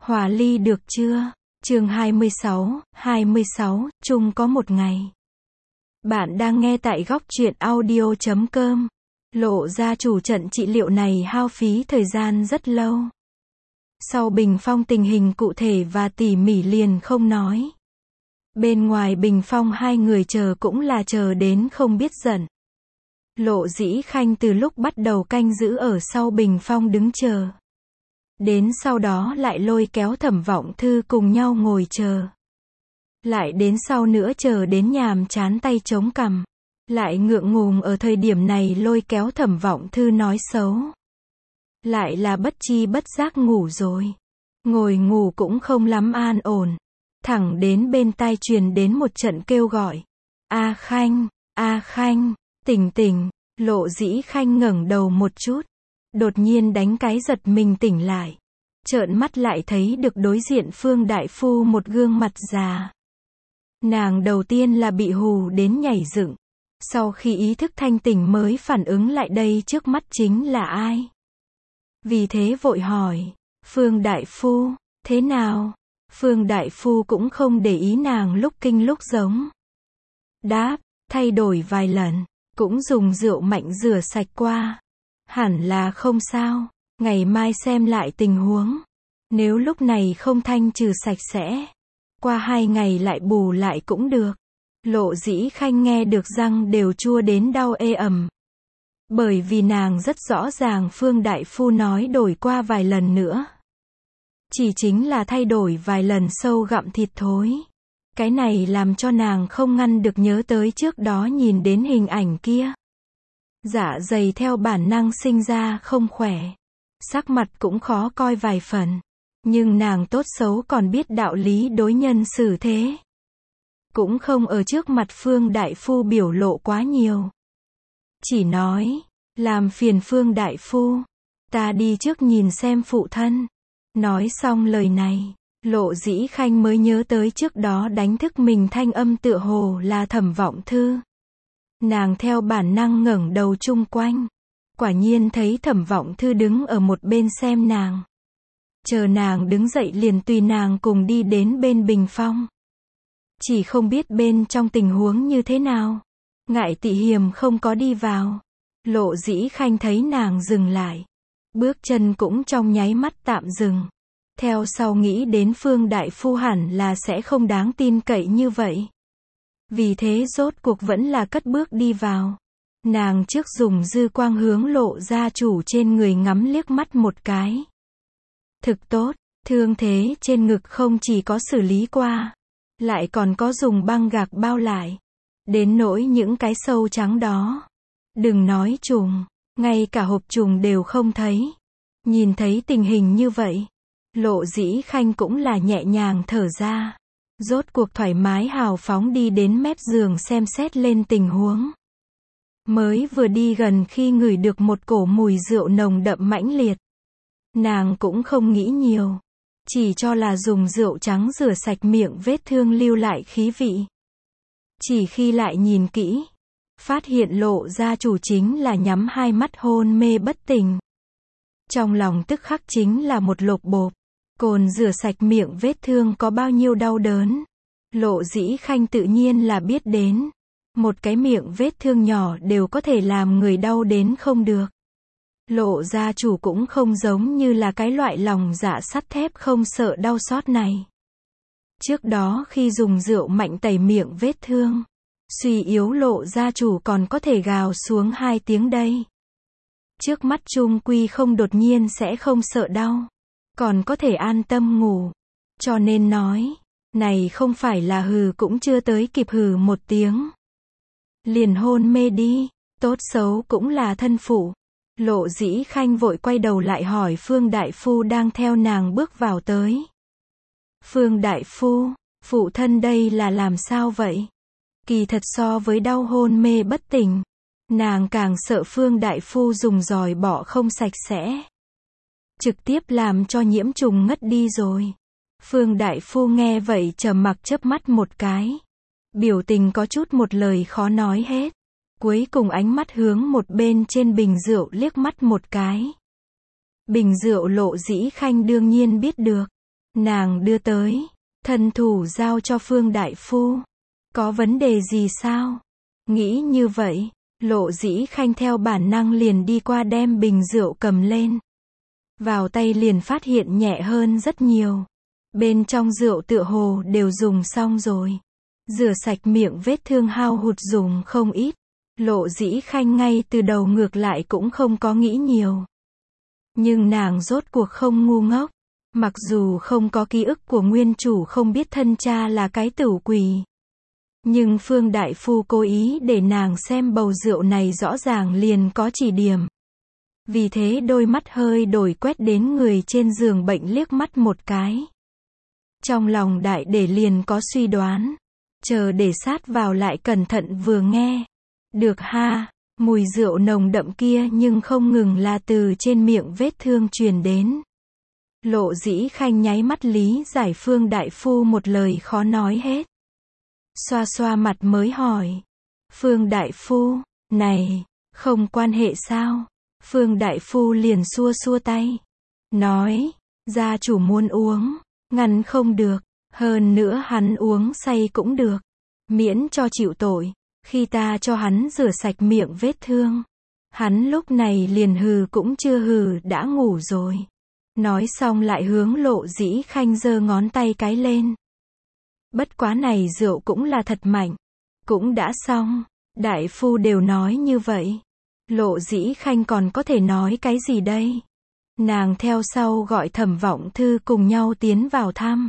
Hòa ly được chưa? Chương 26, chung có một ngày. Bạn đang nghe tại góc truyện audio.com. Lộ gia chủ trận trị liệu này hao phí thời gian rất lâu. Sau bình phong tình hình cụ thể và tỉ mỉ liền không nói. Bên ngoài bình phong hai người chờ cũng là chờ đến không biết giận. Lộ Dĩ Khanh từ lúc bắt đầu canh giữ ở sau bình phong đứng chờ. Đến sau đó lại lôi kéo Thẩm Vọng Thư cùng nhau ngồi chờ. Lại đến sau nữa chờ đến nhàm chán tay chống cằm. Lại ngượng ngùng ở thời điểm này lôi kéo Thẩm Vọng Thư nói xấu. Lại là bất chi bất giác ngủ rồi. Ngồi ngủ cũng không lắm an ổn. Thẳng đến bên tai truyền đến một trận kêu gọi. A Khanh, tỉnh tỉnh. Lộ Dĩ Khanh ngẩng đầu một chút. Đột nhiên đánh cái giật mình tỉnh lại. Trợn mắt lại thấy được đối diện Phương Đại Phu một gương mặt già. Nàng đầu tiên là bị hù đến nhảy dựng. Sau khi ý thức thanh tỉnh mới phản ứng lại đây trước mắt chính là ai. Vì thế vội hỏi, Phương Đại Phu, thế nào? Phương Đại Phu cũng không để ý nàng lúc kinh lúc giống. Đáp, thay đổi vài lần, cũng dùng rượu mạnh rửa sạch qua. Hẳn là không sao, ngày mai xem lại tình huống. Nếu lúc này không thanh trừ sạch sẽ, qua 2 ngày lại bù lại cũng được. Lộ Dĩ Khanh nghe được răng đều chua đến đau ê ẩm. Bởi vì nàng rất rõ ràng Phương Đại Phu nói đổi qua vài lần nữa. Chỉ chính là thay đổi vài lần sâu gặm thịt thối. Cái này làm cho nàng không ngăn được nhớ tới trước đó nhìn đến hình ảnh kia. Dạ dày theo bản năng sinh ra không khỏe. Sắc mặt cũng khó coi vài phần. Nhưng nàng tốt xấu còn biết đạo lý đối nhân xử thế. Cũng không ở trước mặt Phương Đại Phu biểu lộ quá nhiều. Chỉ nói, làm phiền Phương Đại Phu, ta đi trước nhìn xem phụ thân. Nói xong lời này, Lộ Dĩ Khanh mới nhớ tới trước đó đánh thức mình thanh âm tựa hồ là Thẩm Vọng Thư. Nàng theo bản năng ngẩng đầu chung quanh. Quả nhiên thấy Thẩm Vọng Thư đứng ở một bên xem nàng. Chờ nàng đứng dậy liền tùy nàng cùng đi đến bên bình phong. Chỉ không biết bên trong tình huống như thế nào. Ngại tị hiềm không có đi vào. Lộ Dĩ Khanh thấy nàng dừng lại. Bước chân cũng trong nháy mắt tạm dừng. Theo sau nghĩ đến Phương Đại Phu hẳn là sẽ không đáng tin cậy như vậy. Vì thế rốt cuộc vẫn là cất bước đi vào. Nàng trước dùng dư quang hướng Lộ gia chủ trên người ngắm liếc mắt một cái. Thực tốt, thương thế trên ngực không chỉ có xử lý qua, lại còn có dùng băng gạc bao lại. Đến nỗi những cái sâu trắng đó. Đừng nói trùng, ngay cả hộp trùng đều không thấy. Nhìn thấy tình hình như vậy, Lộ Dĩ Khanh cũng là nhẹ nhàng thở ra. Rốt cuộc thoải mái hào phóng đi đến mép giường xem xét lên tình huống. Mới vừa đi gần khi ngửi được một cổ mùi rượu nồng đậm mãnh liệt. Nàng cũng không nghĩ nhiều. Chỉ cho là dùng rượu trắng rửa sạch miệng vết thương lưu lại khí vị. Chỉ khi lại nhìn kỹ, phát hiện Lộ gia chủ chính là nhắm hai mắt hôn mê bất tỉnh. Trong lòng tức khắc chính là một lột bột. Cồn rửa sạch miệng vết thương có bao nhiêu đau đớn. Lộ Dĩ Khanh tự nhiên là biết đến. Một cái miệng vết thương nhỏ đều có thể làm người đau đến không được. Lộ gia chủ cũng không giống như là cái loại lòng dạ sắt thép không sợ đau xót này. Trước đó khi dùng rượu mạnh tẩy miệng vết thương, suy yếu Lộ gia chủ còn có thể gào xuống 2 tiếng đây. Trước mắt chung quy không đột nhiên sẽ không sợ đau, còn có thể an tâm ngủ. Cho nên nói, này không phải là hừ cũng chưa tới kịp hừ một tiếng. Liền hôn mê đi, tốt xấu cũng là thân phụ. Lộ Dĩ Khanh vội quay đầu lại hỏi Phương Đại Phu đang theo nàng bước vào tới. Phương Đại Phu, phụ thân đây là làm sao vậy? Kỳ thật so với đau hôn mê bất tỉnh, nàng càng sợ Phương Đại Phu dùng giòi bọ không sạch sẽ. Trực tiếp làm cho nhiễm trùng ngất đi rồi. Phương Đại Phu nghe vậy trầm mặc chớp mắt một cái. Biểu tình có chút một lời khó nói hết. Cuối cùng ánh mắt hướng một bên trên bình rượu liếc mắt một cái. Bình rượu Lộ Dĩ Khanh đương nhiên biết được. Nàng đưa tới, thân thủ giao cho Phương đại phu. Có vấn đề gì sao? Nghĩ như vậy, Lộ Dĩ Khanh theo bản năng liền đi qua đem bình rượu cầm lên. Vào tay liền phát hiện nhẹ hơn rất nhiều. Bên trong rượu tựa hồ đều dùng xong rồi. Rửa sạch miệng vết thương hao hụt dùng không ít. Lộ Dĩ Khanh ngay từ đầu ngược lại cũng không có nghĩ nhiều. Nhưng nàng rốt cuộc không ngu ngốc. Mặc dù không có ký ức của nguyên chủ không biết thân cha là cái tửu quỷ. Nhưng Phương đại phu cố ý để nàng xem bầu rượu này rõ ràng liền có chỉ điểm. Vì thế đôi mắt hơi đổi quét đến người trên giường bệnh liếc mắt một cái. Trong lòng đại để liền có suy đoán. Chờ để sát vào lại cẩn thận vừa nghe. Được ha, mùi rượu nồng đậm kia nhưng không ngừng là từ trên miệng vết thương truyền đến. Lộ Dĩ Khanh nháy mắt lý giải Phương đại phu một lời khó nói hết. Xoa xoa mặt mới hỏi. Phương đại phu, này, không quan hệ sao? Phương đại phu liền xua xua tay. Nói, gia chủ muốn uống, ngăn không được. Hơn nữa hắn uống say cũng được. Miễn cho chịu tội. Khi ta cho hắn rửa sạch miệng vết thương. Hắn lúc này liền hừ cũng chưa hừ đã ngủ rồi. Nói xong lại hướng Lộ Dĩ Khanh giơ ngón tay cái lên. Bất quá này rượu cũng là thật mạnh. Cũng đã xong. Đại phu đều nói như vậy. Lộ Dĩ Khanh còn có thể nói cái gì đây? Nàng theo sau gọi Thẩm Vọng Thư cùng nhau tiến vào thăm.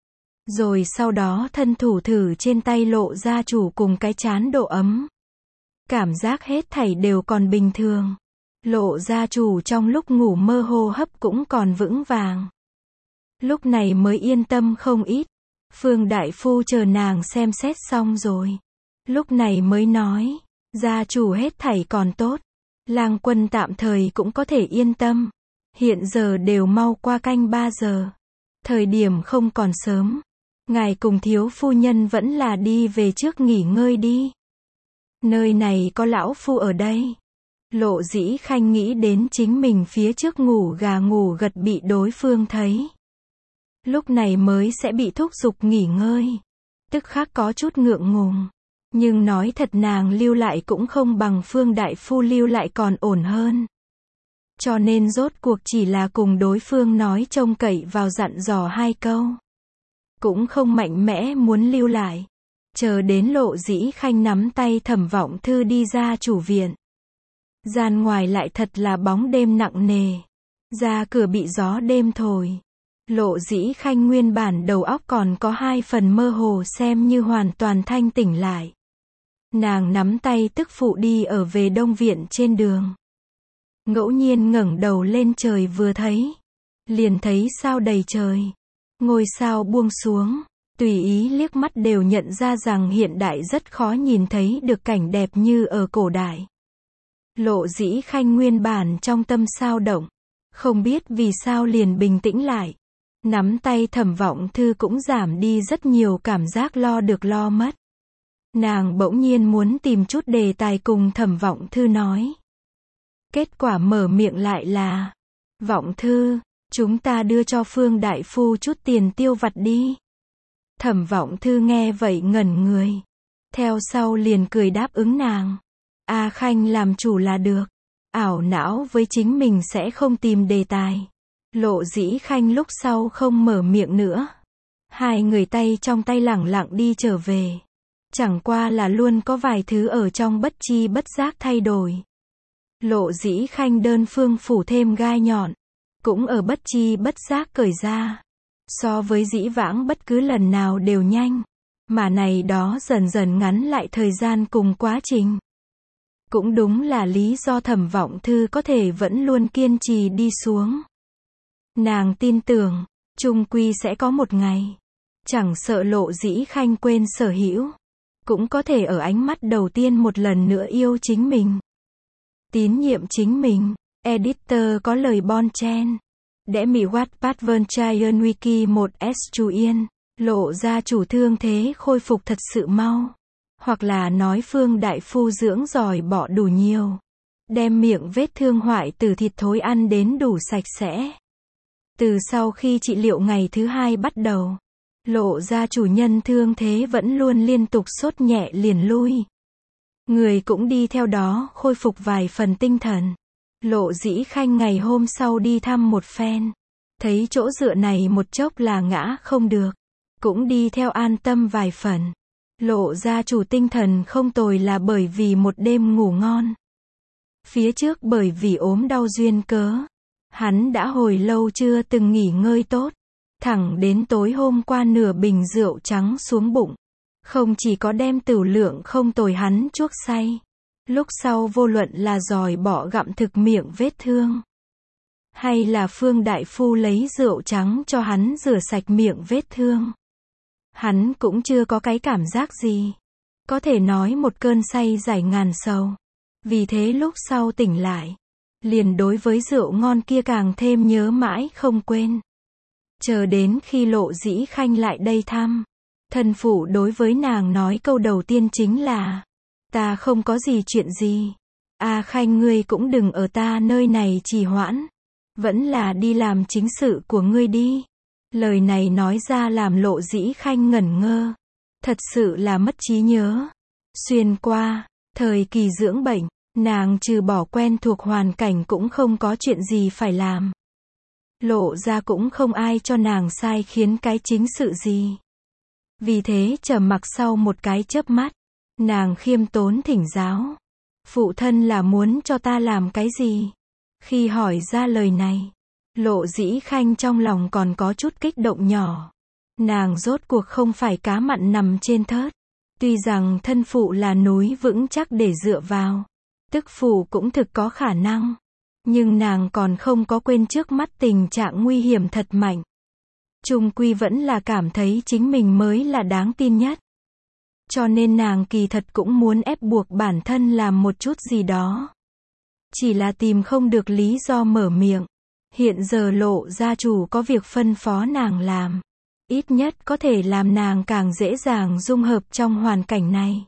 Rồi sau đó thân thủ thử trên tay Lộ gia chủ cùng cái chán độ ấm. Cảm giác hết thảy đều còn bình thường. Lộ gia chủ trong lúc ngủ mơ hô hấp cũng còn vững vàng. Lúc này mới yên tâm không ít. Phương đại phu chờ nàng xem xét xong rồi. Lúc này mới nói, gia chủ hết thảy còn tốt. Lang quân tạm thời cũng có thể yên tâm. Hiện giờ đều mau qua canh 3 giờ. Thời điểm không còn sớm. Ngài cùng thiếu phu nhân vẫn là đi về trước nghỉ ngơi đi. Nơi này có lão phu ở đây. Lộ Dĩ Khanh nghĩ đến chính mình phía trước ngủ gà ngủ gật bị đối phương thấy. Lúc này mới sẽ bị thúc giục nghỉ ngơi. Tức khắc có chút ngượng ngùng. Nhưng nói thật nàng lưu lại cũng không bằng Phương đại phu lưu lại còn ổn hơn. Cho nên rốt cuộc chỉ là cùng đối phương nói trông cậy vào dặn dò 2 câu. Cũng không mạnh mẽ muốn lưu lại. Chờ đến Lộ Dĩ Khanh nắm tay Thẩm Vọng Thư đi ra chủ viện. Gian ngoài lại thật là bóng đêm nặng nề. Ra cửa bị gió đêm thổi. Lộ Dĩ Khanh nguyên bản đầu óc còn có 2 phần mơ hồ xem như hoàn toàn thanh tỉnh lại. Nàng nắm tay tức phụ đi ở về đông viện trên đường. Ngẫu nhiên ngẩng đầu lên trời vừa thấy. Liền thấy sao đầy trời. Ngôi sao buông xuống. Tùy ý liếc mắt đều nhận ra rằng hiện đại rất khó nhìn thấy được cảnh đẹp như ở cổ đại. Lộ Dĩ Khanh nguyên bản trong tâm sao động. Không biết vì sao liền bình tĩnh lại. Nắm tay Thẩm Vọng Thư cũng giảm đi rất nhiều cảm giác lo được lo mất. Nàng bỗng nhiên muốn tìm chút đề tài cùng Thẩm Vọng Thư nói. Kết quả mở miệng lại là, Vọng Thư, chúng ta đưa cho Phương đại phu chút tiền tiêu vặt đi. Thẩm Vọng Thư nghe vậy ngẩn người. Theo sau liền cười đáp ứng nàng. A Khanh làm chủ là được. Ảo não với chính mình sẽ không tìm đề tài. Lộ Dĩ Khanh lúc sau không mở miệng nữa. Hai người tay trong tay lẳng lặng đi trở về. Chẳng qua là luôn có vài thứ ở trong bất chi bất giác thay đổi. Lộ Dĩ Khanh đơn phương phủ thêm gai nhọn. Cũng ở bất chi bất giác cởi ra. So với dĩ vãng bất cứ lần nào đều nhanh. Mà này đó dần dần ngắn lại thời gian cùng quá trình. Cũng đúng là lý do Thẩm Vọng Thư có thể vẫn luôn kiên trì đi xuống. Nàng tin tưởng, chung quy sẽ có một ngày. Chẳng sợ Lộ Dĩ Khanh quên sở hữu. Cũng có thể ở ánh mắt đầu tiên một lần nữa yêu chính mình. Tín nhiệm chính mình. Editor có lời bon chen. Để mỹ Wattpad Vern Chien Wiki 1S Chú Yên. Lộ gia chủ thương thế khôi phục thật sự mau. Hoặc là nói Phương đại phu dưỡng giỏi bỏ đủ nhiều. Đem miệng vết thương hoại từ thịt thối ăn đến đủ sạch sẽ. Từ sau khi trị liệu ngày thứ 2 bắt đầu, Lộ gia chủ nhân thương thế vẫn luôn liên tục sốt nhẹ liền lui. Người cũng đi theo đó khôi phục vài phần tinh thần. Lộ Dĩ Khanh ngày hôm sau đi thăm một phen. Thấy chỗ dựa này một chốc là ngã không được. Cũng đi theo an tâm vài phần. Lộ gia chủ tinh thần không tồi là bởi vì một đêm ngủ ngon. Phía trước bởi vì ốm đau duyên cớ, hắn đã hồi lâu chưa từng nghỉ ngơi tốt. Thẳng đến tối hôm qua nửa bình rượu trắng xuống bụng. Không chỉ có đem tửu lượng không tồi hắn chuốc say. Lúc sau vô luận là giòi bọ gặm thực miệng vết thương. Hay là Phương Đại Phu lấy rượu trắng cho hắn rửa sạch miệng vết thương. Hắn cũng chưa có cái cảm giác gì. Có thể nói một cơn say giải ngàn sầu. Vì thế lúc sau tỉnh lại, liền đối với rượu ngon kia càng thêm nhớ mãi không quên. Chờ đến khi Lộ Dĩ Khanh lại đây thăm, thân phụ đối với nàng nói câu đầu tiên chính là: ta không có gì chuyện gì. A Khanh ngươi cũng đừng ở ta nơi này trì hoãn. Vẫn là đi làm chính sự của ngươi đi. Lời này nói ra làm Lộ Dĩ Khanh ngẩn ngơ. Thật sự là mất trí nhớ. Xuyên qua thời kỳ dưỡng bệnh, nàng trừ bỏ quen thuộc hoàn cảnh cũng không có chuyện gì phải làm. Lộ ra cũng không ai cho nàng sai khiến cái chính sự gì. Vì thế trầm mặc sau một cái chớp mắt, nàng khiêm tốn thỉnh giáo: phụ thân là muốn cho ta làm cái gì? Khi hỏi ra lời này, Lộ Dĩ Khanh trong lòng còn có chút kích động nhỏ. Nàng rốt cuộc không phải cá mặn nằm trên thớt. Tuy rằng thân phụ là núi vững chắc để dựa vào, tức phụ cũng thực có khả năng. Nhưng nàng còn không có quên trước mắt tình trạng nguy hiểm thật mạnh. Chung quy vẫn là cảm thấy chính mình mới là đáng tin nhất. Cho nên nàng kỳ thật cũng muốn ép buộc bản thân làm một chút gì đó. Chỉ là tìm không được lý do mở miệng. Hiện giờ Lộ gia chủ có việc phân phó nàng làm. Ít nhất có thể làm nàng càng dễ dàng dung hợp trong hoàn cảnh này.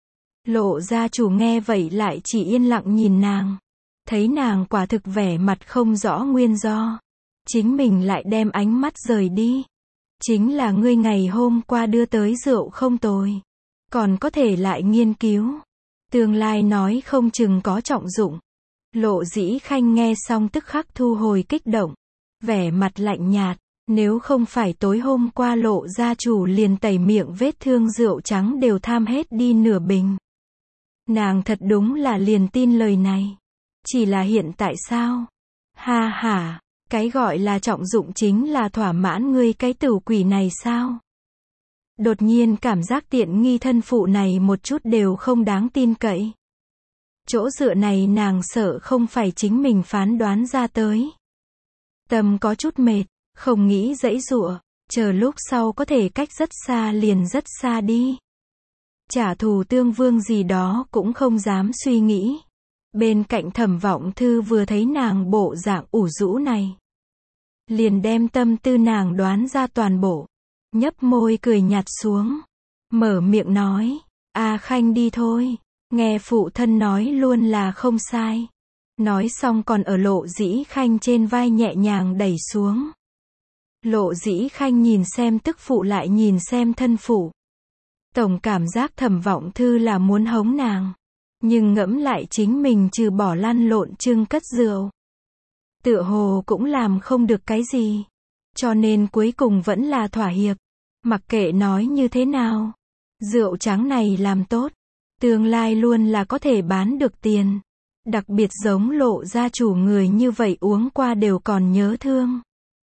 Lộ gia chủ nghe vậy lại chỉ yên lặng nhìn nàng. Thấy nàng quả thực vẻ mặt không rõ nguyên do. Chính mình lại đem ánh mắt rời đi. Chính là ngươi ngày hôm qua đưa tới rượu không tồi. Còn có thể lại nghiên cứu. Tương lai nói không chừng có trọng dụng. Lộ Dĩ Khanh nghe xong tức khắc thu hồi kích động. Vẻ mặt lạnh nhạt. Nếu không phải tối hôm qua Lộ gia chủ liền tẩy miệng vết thương rượu trắng đều tham hết đi nửa bình. Nàng thật đúng là liền tin lời này. Chỉ là hiện tại sao? Ha ha, cái gọi là trọng dụng chính là thỏa mãn ngươi cái tửu quỷ này sao? Đột nhiên cảm giác tiện nghi thân phụ này một chút đều không đáng tin cậy. Chỗ dựa này nàng sợ không phải chính mình phán đoán ra tới. Tâm có chút mệt, không nghĩ giãy giụa, chờ lúc sau có thể cách rất xa liền rất xa đi. Trả thù tương vương gì đó cũng không dám suy nghĩ. Bên cạnh Thẩm Vọng Thư vừa thấy nàng bộ dạng ủ rũ này, liền đem tâm tư nàng đoán ra toàn bộ. Nhấp môi cười nhạt xuống, mở miệng nói: A Khanh đi thôi, nghe phụ thân nói luôn là không sai. Nói xong còn ở Lộ Dĩ Khanh trên vai nhẹ nhàng đẩy xuống. Lộ Dĩ Khanh nhìn xem tức phụ lại nhìn xem thân phụ. Tổng cảm giác Thẩm Vọng Thư là muốn hống nàng. Nhưng ngẫm lại chính mình trừ bỏ lăn lộn trưng cất rượu, tựa hồ cũng làm không được cái gì. Cho nên cuối cùng vẫn là thỏa hiệp. Mặc kệ nói như thế nào, rượu trắng này làm tốt, tương lai luôn là có thể bán được tiền. Đặc biệt giống Lộ gia chủ người như vậy uống qua đều còn nhớ thương.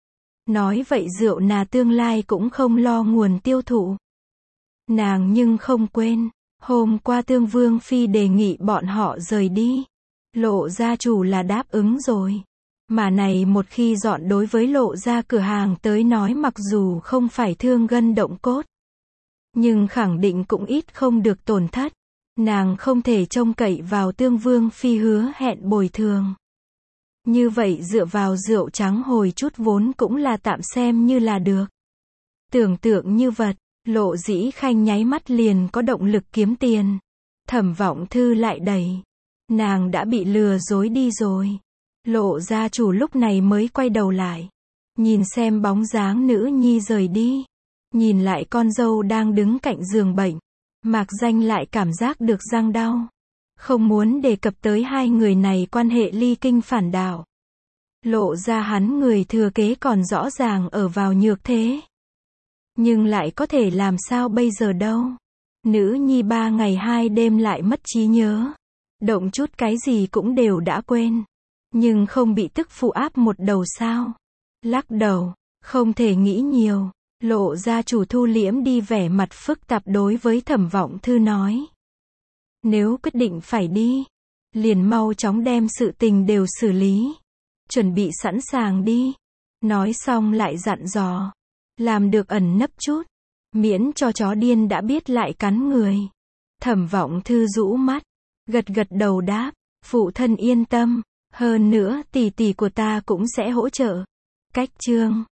Nói vậy rượu nà tương lai cũng không lo nguồn tiêu thụ. Nàng nhưng không quên, hôm qua Tương Vương Phi đề nghị bọn họ rời đi. Lộ gia chủ là đáp ứng rồi. Mà này một khi dọn đối với Lộ gia cửa hàng tới nói mặc dù không phải thương gân động cốt, nhưng khẳng định cũng ít không được tổn thất. Nàng không thể trông cậy vào Tương Vương Phi hứa hẹn bồi thường. Như vậy dựa vào rượu trắng hồi chút vốn cũng là tạm xem như là được. Tưởng tượng như vật, Lộ Dĩ Khanh nháy mắt liền có động lực kiếm tiền. Thẩm Vọng Thư lại đẩy. Nàng đã bị lừa dối đi rồi. Lộ gia chủ lúc này mới quay đầu lại. Nhìn xem bóng dáng nữ nhi rời đi. Nhìn lại con dâu đang đứng cạnh giường bệnh. Mạc Danh lại cảm giác được răng đau. Không muốn đề cập tới hai người này quan hệ ly kinh phản đạo. Lộ ra hắn người thừa kế còn rõ ràng ở vào nhược thế. Nhưng lại có thể làm sao bây giờ đâu. Nữ nhi 3 ngày 2 đêm lại mất trí nhớ. Động chút cái gì cũng đều đã quên. Nhưng không bị tức phụ áp một đầu sao. Lắc đầu, không thể nghĩ nhiều. Lộ gia chủ thu liễm đi vẻ mặt phức tạp đối với Thẩm Vọng Thư nói. Nếu quyết định phải đi, liền mau chóng đem sự tình đều xử lý. Chuẩn bị sẵn sàng đi. Nói xong lại dặn dò. Làm được ẩn nấp chút. Miễn cho chó điên đã biết lại cắn người. Thẩm Vọng Thư rũ mắt. Gật gật đầu đáp. Phụ thân yên tâm. Hơn nữa tỷ tỷ của ta cũng sẽ hỗ trợ. Cách chương